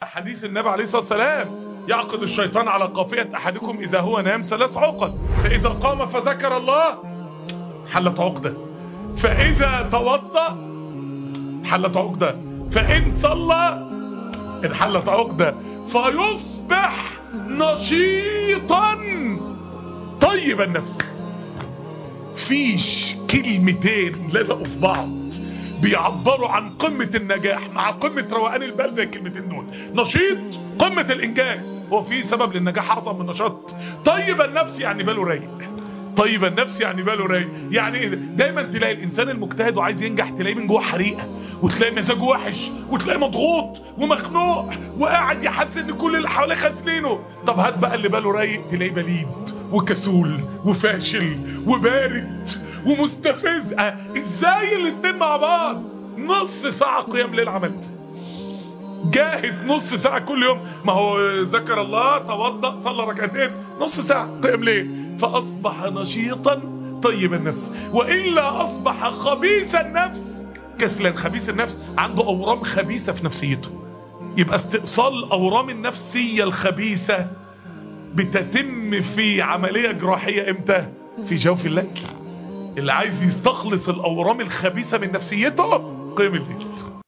حديث النبي عليه الصلاة والسلام: يعقد الشيطان على قافية أحدكم إذا هو نام 3 عقد، فإذا قام فذكر الله حلت عقدة، فإذا توضأ حلت عقدة، فإن صلى انحلت عقدة، فيصبح نشيطا طيب النفس. فيش كلمتين لزقوا في بعض بيعبروا عن قمة النجاح مع قمة روقان البال زي الكلمتين دول. نشيط قمة الإنجاز. هو في سبب للنجاح أعظم من نشاط؟ طيب النفس يعني باله رايق. طيب النفس يعني باله رايق. يعني ايه؟ دايما تلاقي الانسان المجتهد وعايز ينجح تلاقيه من جوه حريقه، وتلاقي مزاجه وحش، وتلاقي مضغوط ومخنوق وقاعد يحس ان كل اللي حواليه خاسلينه. طب هات بقى اللي باله رايق تلاقيه بليد وكسول وفاشل وبارد ومستفز. ازاي الاتنين مع بعض؟ نص ساعه قيام ليل عملت، جاهد نص ساعه كل يوم. ما هو ذكر الله، توضأ، صلى ركعتين، نص ساعه قيام ليل، فأصبح نشيطا طيب النفس. وإلا أصبح خبيث النفس كسلا. خبيث النفس عنده أورام خبيثة في نفسيته. يبقى استئصال الأورام النفسية الخبيثة بتتم في عملية جراحية امتى؟ في جوف الليل. اللي عايز يستخلص الأورام الخبيثة من نفسيته قيم الليل.